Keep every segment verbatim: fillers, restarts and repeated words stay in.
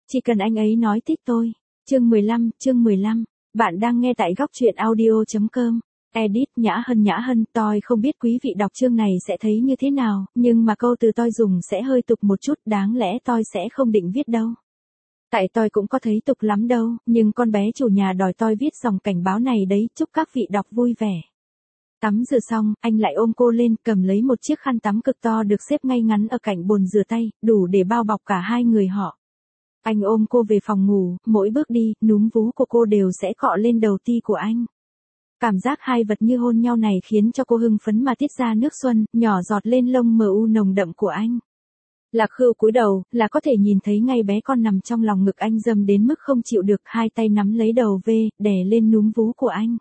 Chỉ cần anh ấy nói thích tôi. Chương mười lăm, chương mười lăm. Bạn đang nghe tại góc truyện audio chấm com. Edit Nhã Hân Nhã Hân, tôi không biết quý vị đọc chương này sẽ thấy như thế nào, nhưng mà câu từ tôi dùng sẽ hơi tục một chút, đáng lẽ tôi sẽ không định viết đâu. Tại tôi cũng có thấy tục lắm đâu, nhưng con bé chủ nhà đòi tôi viết dòng cảnh báo này đấy, chúc các vị đọc vui vẻ. Tắm rửa xong, anh lại ôm cô lên, cầm lấy một chiếc khăn tắm cực to được xếp ngay ngắn ở cạnh bồn rửa tay, đủ để bao bọc cả hai người họ. Anh ôm cô về phòng ngủ, mỗi bước đi, núm vú của cô đều sẽ cọ lên đầu ti của anh. Cảm giác hai vật như hôn nhau này khiến cho cô hưng phấn mà tiết ra nước xuân, nhỏ giọt lên lông mờ u nồng đậm của anh. Lạc Khưu cúi đầu, là có thể nhìn thấy ngay bé con nằm trong lòng ngực anh dâm đến mức không chịu được, hai tay nắm lấy đầu V, đè lên núm vú của anh.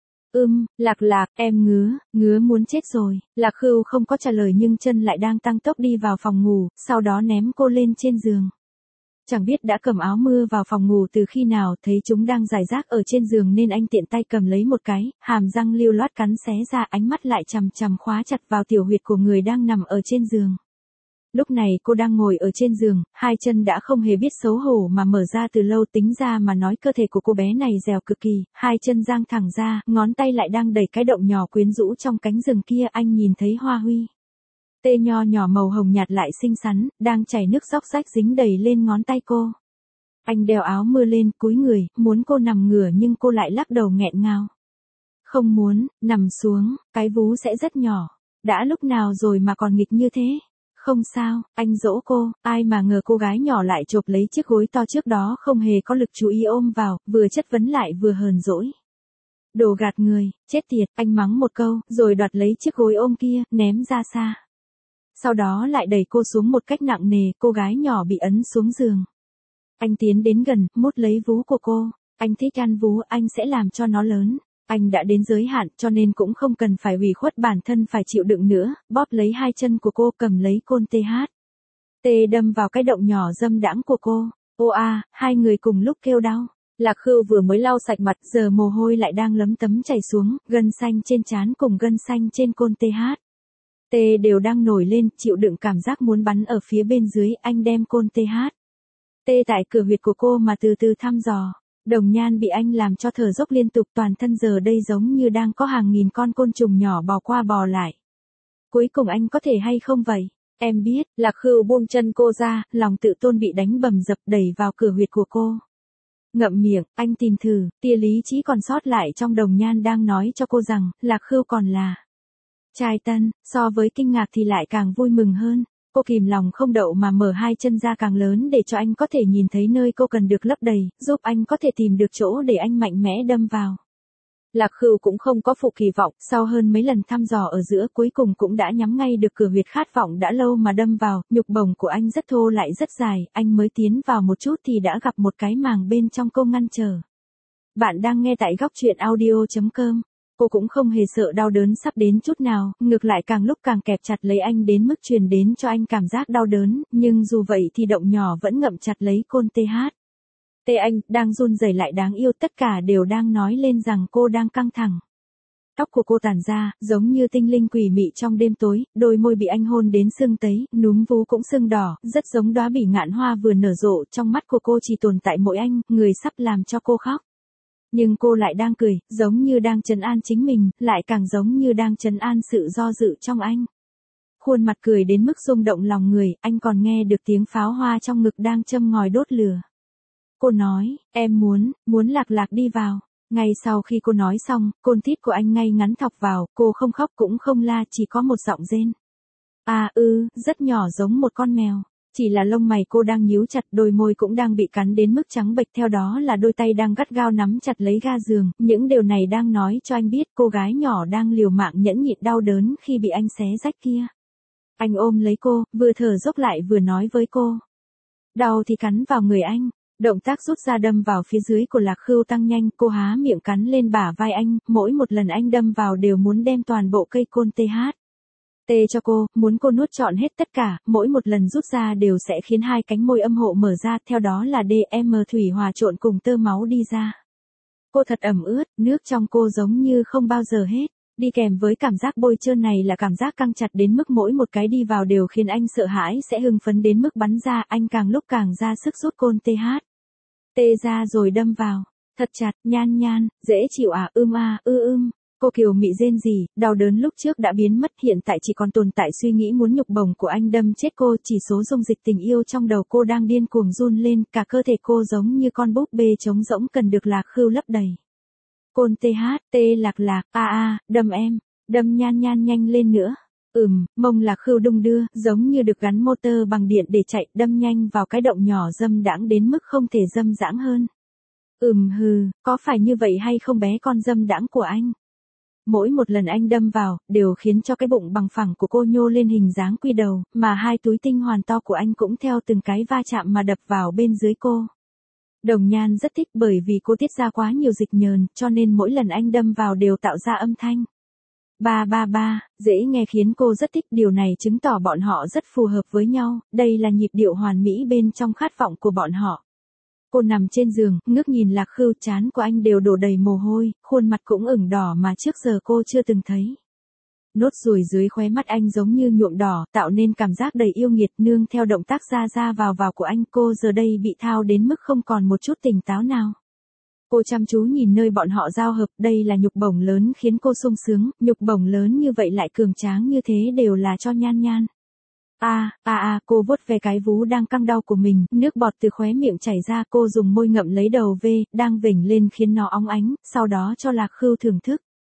Ưm, Lạc Lạc, em ngứa, ngứa muốn chết rồi. Lạc Khưu không có trả lời nhưng chân lại đang tăng tốc đi vào phòng ngủ, sau đó ném cô lên trên giường. Chẳng biết đã cầm áo mưa vào phòng ngủ từ khi nào, thấy chúng đang rải rác ở trên giường nên anh tiện tay cầm lấy một cái, hàm răng lưu loát cắn xé ra, ánh mắt lại chằm chằm khóa chặt vào tiểu huyệt của người đang nằm ở trên giường. Lúc này cô đang ngồi ở trên giường, hai chân đã không hề biết xấu hổ mà mở ra từ lâu, tính ra mà nói cơ thể của cô bé này dẻo cực kỳ, hai chân dang thẳng ra, ngón tay lại đang đẩy cái động nhỏ quyến rũ trong cánh rừng kia, anh nhìn thấy hoa huy. Tê nho nhỏ màu hồng nhạt lại xinh xắn, đang chảy nước róc rách dính đầy lên ngón tay cô. Anh đeo áo mưa lên, cúi người, muốn cô nằm ngửa nhưng cô lại lắc đầu nghẹn ngào. Không muốn, nằm xuống, cái vú sẽ rất nhỏ. Đã lúc nào rồi mà còn nghịch như thế? Không sao, anh dỗ cô, ai mà ngờ cô gái nhỏ lại chộp lấy chiếc gối to trước đó không hề có lực chú ý ôm vào, vừa chất vấn lại vừa hờn dỗi. Đồ gạt người, chết tiệt, anh mắng một câu, rồi đoạt lấy chiếc gối ôm kia, ném ra xa. Sau đó lại đẩy cô xuống một cách nặng nề, cô gái nhỏ bị ấn xuống giường. Anh tiến đến gần, mút lấy vú của cô. Anh thích ăn vú, anh sẽ làm cho nó lớn. Anh đã đến giới hạn cho nên cũng không cần phải ủy khuất bản thân phải chịu đựng nữa, bóp lấy hai chân của cô, cầm lấy côn tê hát. Tê đâm vào cái động nhỏ dâm đãng của cô. Ô a, hai người cùng lúc kêu đau. Lạc Khưu vừa mới lau sạch mặt, giờ mồ hôi lại đang lấm tấm chảy xuống, gân xanh trên trán cùng gân xanh trên côn tê hát. Tê đều đang nổi lên, chịu đựng cảm giác muốn bắn ở phía bên dưới, anh đem côn tê hát. Tê tại cửa huyệt của cô mà từ từ thăm dò. Đồng nhan bị anh làm cho thở dốc liên tục, toàn thân giờ đây giống như đang có hàng nghìn con côn trùng nhỏ bò qua bò lại. Cuối cùng anh có thể hay không vậy? Em biết, Lạc Khưu buông chân cô ra, lòng tự tôn bị đánh bầm dập, đẩy vào cửa huyệt của cô. Ngậm miệng, anh tìm thử, tia lý trí còn sót lại trong đồng nhan đang nói cho cô rằng, Lạc Khưu còn là trai tân, so với kinh ngạc thì lại càng vui mừng hơn. Cô kìm lòng không đậu mà mở hai chân ra càng lớn để cho anh có thể nhìn thấy nơi cô cần được lấp đầy, giúp anh có thể tìm được chỗ để anh mạnh mẽ đâm vào. Lạc Khưu cũng không có phụ kỳ vọng, sau hơn mấy lần thăm dò ở giữa cuối cùng cũng đã nhắm ngay được cửa huyệt khát vọng đã lâu mà đâm vào, nhục bồng của anh rất thô lại rất dài, anh mới tiến vào một chút thì đã gặp một cái màng bên trong cô ngăn trở. Bạn đang nghe tại góc truyện audio chấm com. Cô cũng không hề sợ đau đớn sắp đến chút nào, ngược lại càng lúc càng kẹp chặt lấy anh đến mức truyền đến cho anh cảm giác đau đớn, nhưng dù vậy thì động nhỏ vẫn ngậm chặt lấy côn tê hát. Tê anh, đang run rẩy lại đáng yêu, tất cả đều đang nói lên rằng cô đang căng thẳng. Tóc của cô tản ra, giống như tinh linh quỷ mị trong đêm tối, đôi môi bị anh hôn đến sưng tấy, núm vú cũng sưng đỏ, rất giống đóa bỉ ngạn hoa vừa nở rộ, trong mắt của cô chỉ tồn tại mỗi anh, người sắp làm cho cô khóc. Nhưng cô lại đang cười, giống như đang trấn an chính mình, lại càng giống như đang trấn an sự do dự trong anh. Khuôn mặt cười đến mức rung động lòng người, anh còn nghe được tiếng pháo hoa trong ngực đang châm ngòi đốt lửa. Cô nói, em muốn, muốn Lạc Lạc đi vào. Ngay sau khi cô nói xong, côn tít của anh ngay ngắn thọc vào, cô không khóc cũng không la, chỉ có một giọng rên. À ư, rất nhỏ giống một con mèo. Chỉ là lông mày cô đang nhíu chặt, đôi môi cũng đang bị cắn đến mức trắng bệch, theo đó là đôi tay đang gắt gao nắm chặt lấy ga giường, những điều này đang nói cho anh biết cô gái nhỏ đang liều mạng nhẫn nhịn đau đớn khi bị anh xé rách kia. Anh ôm lấy cô, vừa thở dốc lại vừa nói với cô. Đau thì cắn vào người anh, động tác rút ra đâm vào phía dưới của Lạc Khưu tăng nhanh, cô há miệng cắn lên bả vai anh, mỗi một lần anh đâm vào đều muốn đem toàn bộ cây côn tê hát. Tê cho cô, muốn cô nuốt trọn hết tất cả, mỗi một lần rút ra đều sẽ khiến hai cánh môi âm hộ mở ra, theo đó là đê em thủy hòa trộn cùng tơ máu đi ra. Cô thật ẩm ướt, nước trong cô giống như không bao giờ hết. Đi kèm với cảm giác bôi trơn này là cảm giác căng chặt đến mức mỗi một cái đi vào đều khiến anh sợ hãi sẽ hưng phấn đến mức bắn ra, anh càng lúc càng ra sức rút côn tê hát. Tê ra rồi đâm vào. Thật chặt, nhan nhan, dễ chịu à, ưm à, ư ưm. Cô kiều mị rên rỉ, đau đớn lúc trước đã biến mất, hiện tại chỉ còn tồn tại suy nghĩ muốn nhục bổng của anh đâm chết cô, chỉ số dung dịch tình yêu trong đầu cô đang điên cuồng run lên, cả cơ thể cô giống như con búp bê trống rỗng cần được Lạc Khưu lấp đầy. Côn tê hát, tê lạc lạc, a a, đâm em, đâm nhan nhan nhanh lên nữa. Ừm, mông Lạc Khưu đung đưa, giống như được gắn motor bằng điện để chạy, đâm nhanh vào cái động nhỏ dâm đãng đến mức không thể dâm dãng hơn. Ừm hừ, có phải như vậy hay không bé con dâm đãng của anh? Mỗi một lần anh đâm vào, đều khiến cho cái bụng bằng phẳng của cô nhô lên hình dáng quy đầu, mà hai túi tinh hoàn to của anh cũng theo từng cái va chạm mà đập vào bên dưới cô. Đồng Nhan rất thích bởi vì cô tiết ra quá nhiều dịch nhờn, cho nên mỗi lần anh đâm vào đều tạo ra âm thanh. Ba ba ba, dễ nghe khiến cô rất thích, điều này chứng tỏ bọn họ rất phù hợp với nhau, đây là nhịp điệu hoàn mỹ bên trong khát vọng của bọn họ. Cô nằm trên giường, ngước nhìn Lạc Khưu, trán của anh đều đổ đầy mồ hôi, khuôn mặt cũng ửng đỏ mà trước giờ cô chưa từng thấy. Nốt ruồi dưới khóe mắt anh giống như nhuộm đỏ, tạo nên cảm giác đầy yêu nghiệt, nương theo động tác ra ra vào vào của anh, cô giờ đây bị thao đến mức không còn một chút tỉnh táo nào. Cô chăm chú nhìn nơi bọn họ giao hợp, đây là nhục bổng lớn khiến cô sung sướng, nhục bổng lớn như vậy lại cường tráng như thế đều là cho nhan nhan. A, a a, cô vuốt ve cái vú đang căng đau của mình, nước bọt từ khóe miệng chảy ra, cô dùng môi ngậm lấy đầu V, đang vểnh lên khiến nó óng ánh, sau đó cho Lạc Khưu thưởng thức.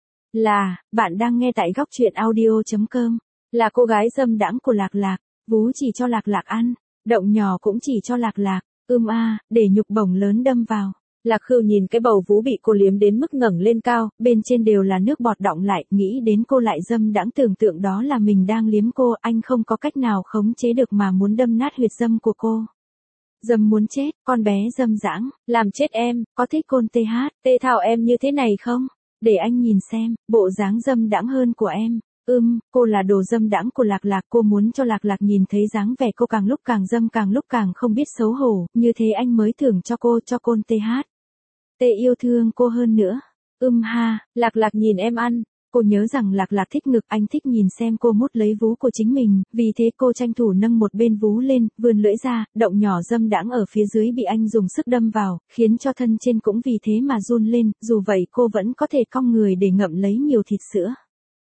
Là, bạn đang nghe tại góc truyện audio chấm com, là cô gái dâm đãng của Lạc Lạc, vú chỉ cho Lạc Lạc ăn, động nhỏ cũng chỉ cho Lạc Lạc, ưm a, để nhục bổng lớn đâm vào. Lạc Khưu nhìn cái bầu vú bị cô liếm đến mức ngẩng lên cao, bên trên đều là nước bọt đọng lại, nghĩ đến cô lại dâm đãng tưởng tượng đó là mình đang liếm cô, anh không có cách nào khống chế được mà muốn đâm nát huyệt dâm của cô. Dâm muốn chết, con bé dâm dãng, làm chết em, có thích côn tê hát, tê thao em như thế này không? Để anh nhìn xem, bộ dáng dâm đãng hơn của em. Ưm, cô là đồ dâm đãng của Lạc Lạc, cô muốn cho Lạc Lạc nhìn thấy dáng vẻ cô càng lúc càng dâm càng lúc càng không biết xấu hổ, như thế anh mới thưởng cho cô, cho côn tê hát. Tê yêu thương cô hơn nữa. Ưm ha, Lạc Lạc nhìn em ăn. Cô nhớ rằng Lạc Lạc thích ngực, anh thích nhìn xem cô mút lấy vú của chính mình, vì thế cô tranh thủ nâng một bên vú lên, vươn lưỡi ra, động nhỏ dâm đãng ở phía dưới bị anh dùng sức đâm vào, khiến cho thân trên cũng vì thế mà run lên, dù vậy cô vẫn có thể cong người để ngậm lấy nhiều thịt sữa.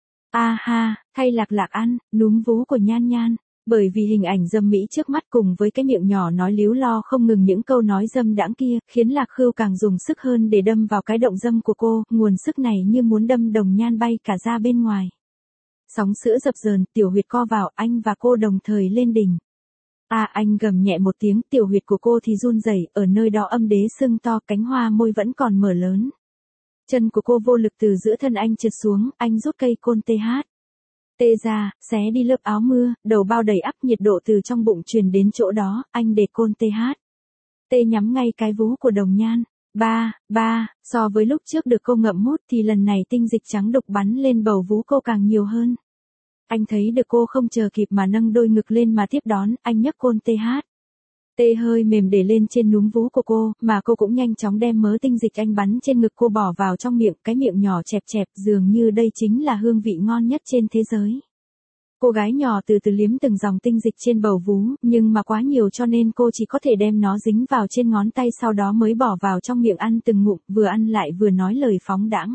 A ha, thay Lạc Lạc ăn, núm vú của nhan nhan. Bởi vì hình ảnh dâm mỹ trước mắt cùng với cái miệng nhỏ nói líu lo không ngừng những câu nói dâm đãng kia, khiến Lạc Khưu càng dùng sức hơn để đâm vào cái động dâm của cô, nguồn sức này như muốn đâm Đồng Nhan bay cả ra bên ngoài. Sóng sữa dập dờn, tiểu huyệt co vào, anh và cô đồng thời lên đỉnh. À, anh gầm nhẹ một tiếng, tiểu huyệt của cô thì run rẩy, ở nơi đó âm đế sưng to, cánh hoa môi vẫn còn mở lớn. Chân của cô vô lực từ giữa thân anh trượt xuống, anh rút cây côn tê hát. Tê ra, xé đi lớp áo mưa, đầu bao đầy ắp, nhiệt độ từ trong bụng truyền đến chỗ đó, anh để côn tê hát. Tê nhắm ngay cái vú của Đồng Nhan. Ba, ba, so với lúc trước được cô ngậm mút thì lần này tinh dịch trắng đục bắn lên bầu vú cô càng nhiều hơn. Anh thấy được cô không chờ kịp mà nâng đôi ngực lên mà tiếp đón, anh nhấc côn tê hát. Tê hơi mềm để lên trên núm vú của cô, mà cô cũng nhanh chóng đem mớ tinh dịch anh bắn trên ngực cô bỏ vào trong miệng, cái miệng nhỏ chẹp chẹp, dường như đây chính là hương vị ngon nhất trên thế giới. Cô gái nhỏ từ từ liếm từng dòng tinh dịch trên bầu vú, nhưng mà quá nhiều cho nên cô chỉ có thể đem nó dính vào trên ngón tay sau đó mới bỏ vào trong miệng ăn từng ngụm, vừa ăn lại vừa nói lời phóng đãng.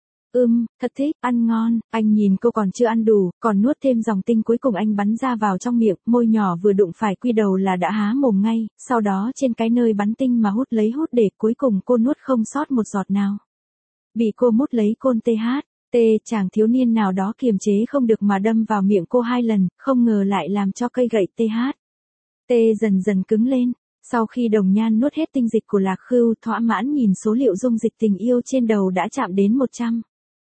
Ưm, thật thích, ăn ngon, anh nhìn cô còn chưa ăn đủ, còn nuốt thêm dòng tinh cuối cùng anh bắn ra vào trong miệng, môi nhỏ vừa đụng phải quy đầu là đã há mồm ngay, sau đó trên cái nơi bắn tinh mà hút lấy hút để cuối cùng cô nuốt không sót một giọt nào. Bị cô mút lấy côn tê hát, tê chàng thiếu niên nào đó kiềm chế không được mà đâm vào miệng cô hai lần, không ngờ lại làm cho cây gậy tê hát. Tê dần dần cứng lên. Sau khi Đồng Nhan nuốt hết tinh dịch của Lạc Khưu, thỏa mãn nhìn số liệu dung dịch tình yêu trên đầu đã chạm đến một trăm.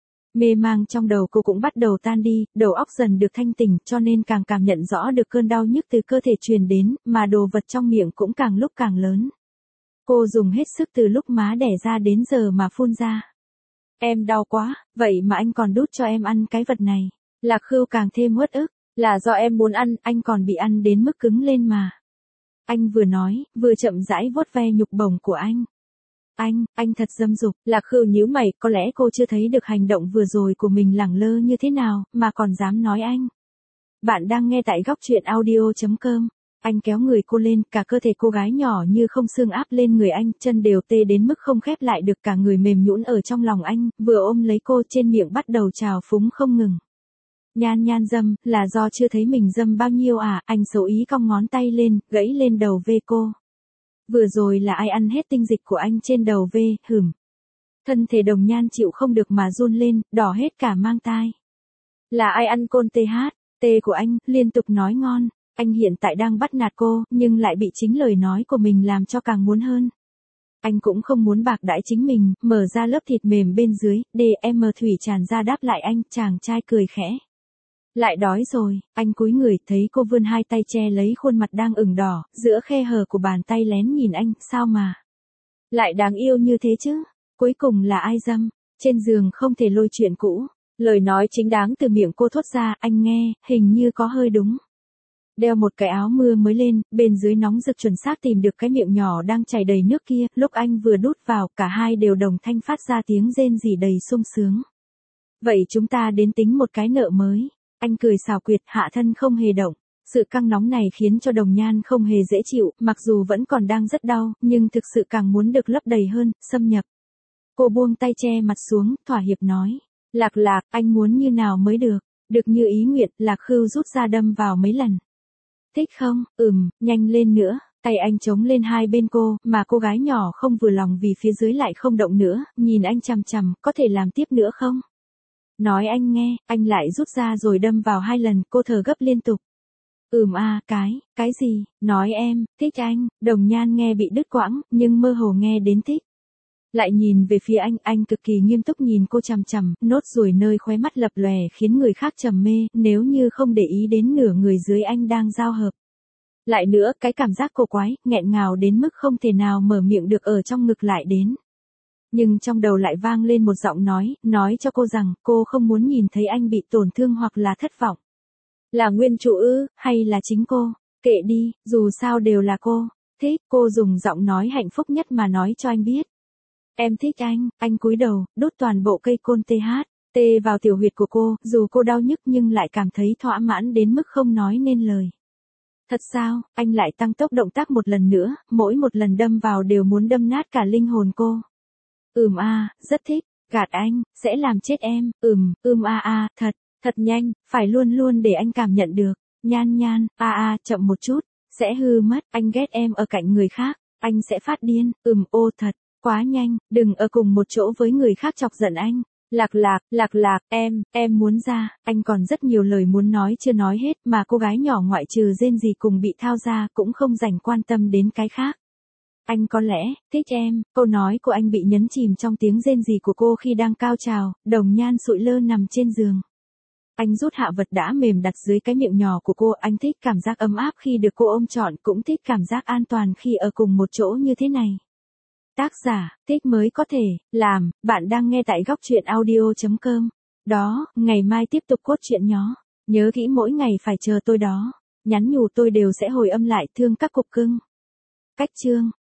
Mê mang trong đầu cô cũng bắt đầu tan đi, đầu óc dần được thanh tỉnh cho nên càng cảm nhận rõ được cơn đau nhức từ cơ thể truyền đến, mà đồ vật trong miệng cũng càng lúc càng lớn. Cô dùng hết sức từ lúc má đẻ ra đến giờ mà phun ra. Em đau quá, vậy mà anh còn đút cho em ăn cái vật này. Lạc Khưu càng thêm uất ức, là do em muốn ăn, anh còn bị ăn đến mức cứng lên mà. Anh vừa nói, vừa chậm rãi vuốt ve nhục bổng của anh. Anh, anh thật dâm dục. Lạc Khưu nhíu mày, có lẽ cô chưa thấy được hành động vừa rồi của mình lẳng lơ như thế nào, mà còn dám nói anh. Bạn đang nghe tại góc truyện audio chấm com. Anh kéo người cô lên, cả cơ thể cô gái nhỏ như không xương áp lên người anh, chân đều tê đến mức không khép lại được, cả người mềm nhũn ở trong lòng anh, vừa ôm lấy cô trên miệng bắt đầu trào phúng không ngừng. Nhan nhan dâm, là do chưa thấy mình dâm bao nhiêu à, anh xấu ý cong ngón tay lên, gãy lên đầu vê cô. Vừa rồi là ai ăn hết tinh dịch của anh trên đầu vê, hửm. Thân thể Đồng Nhan chịu không được mà run lên, đỏ hết cả mang tai. Là ai ăn côn tê hát, tê của anh, liên tục nói ngon. Anh hiện tại đang bắt nạt cô, nhưng lại bị chính lời nói của mình làm cho càng muốn hơn. Anh cũng không muốn bạc đãi chính mình, mở ra lớp thịt mềm bên dưới, đê em thủy tràn ra đáp lại anh, chàng trai cười khẽ. Lại đói rồi, anh cúi người, thấy cô vươn hai tay che lấy khuôn mặt đang ửng đỏ, giữa khe hở của bàn tay lén nhìn anh, sao mà lại đáng yêu như thế chứ? Cuối cùng là ai dâm? Trên giường không thể lôi chuyện cũ. Lời nói chính đáng từ miệng cô thốt ra, anh nghe, hình như có hơi đúng. Đeo một cái áo mưa mới lên, bên dưới nóng rực chuẩn xác tìm được cái miệng nhỏ đang chảy đầy nước kia, lúc anh vừa đút vào, cả hai đều đồng thanh phát ra tiếng rên rỉ đầy sung sướng. Vậy chúng ta đến tính một cái nợ mới. Anh cười xảo quyệt, hạ thân không hề động. Sự căng nóng này khiến cho Đồng Nhan không hề dễ chịu, mặc dù vẫn còn đang rất đau, nhưng thực sự càng muốn được lấp đầy hơn, xâm nhập. Cô buông tay che mặt xuống, thỏa hiệp nói. Lạc Lạc, anh muốn như nào mới được? Được như ý nguyện, Lạc Khưu rút ra đâm vào mấy lần. Thích không? Ừm, nhanh lên nữa. Tay anh chống lên hai bên cô, mà cô gái nhỏ không vừa lòng vì phía dưới lại không động nữa, nhìn anh chằm chằm, có thể làm tiếp nữa không? Nói anh nghe, anh lại rút ra rồi đâm vào hai lần, cô thở gấp liên tục. Ừm a, cái, cái gì? Nói em, thích anh. Đồng Nhan nghe bị đứt quãng, nhưng mơ hồ nghe đến thích. Lại nhìn về phía anh, anh cực kỳ nghiêm túc nhìn cô chằm chằm, nốt ruồi nơi khóe mắt lập lòe khiến người khác trầm mê, nếu như không để ý đến nửa người dưới anh đang giao hợp. Lại nữa, cái cảm giác cổ quái, nghẹn ngào đến mức không thể nào mở miệng được ở trong ngực lại đến. Nhưng trong đầu lại vang lên một giọng nói, nói cho cô rằng, cô không muốn nhìn thấy anh bị tổn thương hoặc là thất vọng. Là nguyên chủ ư, hay là chính cô? Kệ đi, dù sao đều là cô. Thích, cô dùng giọng nói hạnh phúc nhất mà nói cho anh biết. Em thích anh, anh cúi đầu, đút toàn bộ cây côn tê hát, tê vào tiểu huyệt của cô, dù cô đau nhức nhưng lại cảm thấy thỏa mãn đến mức không nói nên lời. Thật sao, anh lại tăng tốc động tác một lần nữa, mỗi một lần đâm vào đều muốn đâm nát cả linh hồn cô. Ừm a, rất thích, gạt anh, sẽ làm chết em, ừm, ừm a a, thật, thật nhanh, phải luôn luôn để anh cảm nhận được. Nhan nhan, a a, chậm một chút, sẽ hư mất, anh ghét em ở cạnh người khác, anh sẽ phát điên, ừm, ô thật. Quá nhanh, đừng ở cùng một chỗ với người khác chọc giận anh. Lạc Lạc, Lạc Lạc, em, em muốn ra, anh còn rất nhiều lời muốn nói chưa nói hết mà cô gái nhỏ ngoại trừ rên gì cùng bị thao ra cũng không dành quan tâm đến cái khác. Anh có lẽ, thích em, câu nói của anh bị nhấn chìm trong tiếng rên rỉ của cô khi đang cao trào, Đồng Nhan sụi lơ nằm trên giường. Anh rút hạ vật đã mềm đặt dưới cái miệng nhỏ của cô, anh thích cảm giác ấm áp khi được cô ôm trọn, cũng thích cảm giác an toàn khi ở cùng một chỗ như thế này. Tác giả, thích mới có thể, làm, bạn đang nghe tại góc truyện audio chấm com. Đó, ngày mai tiếp tục cốt truyện nhó. Nhớ kỹ mỗi ngày phải chờ tôi đó. Nhắn nhủ tôi đều sẽ hồi âm lại, thương các cục cưng. Cách chương.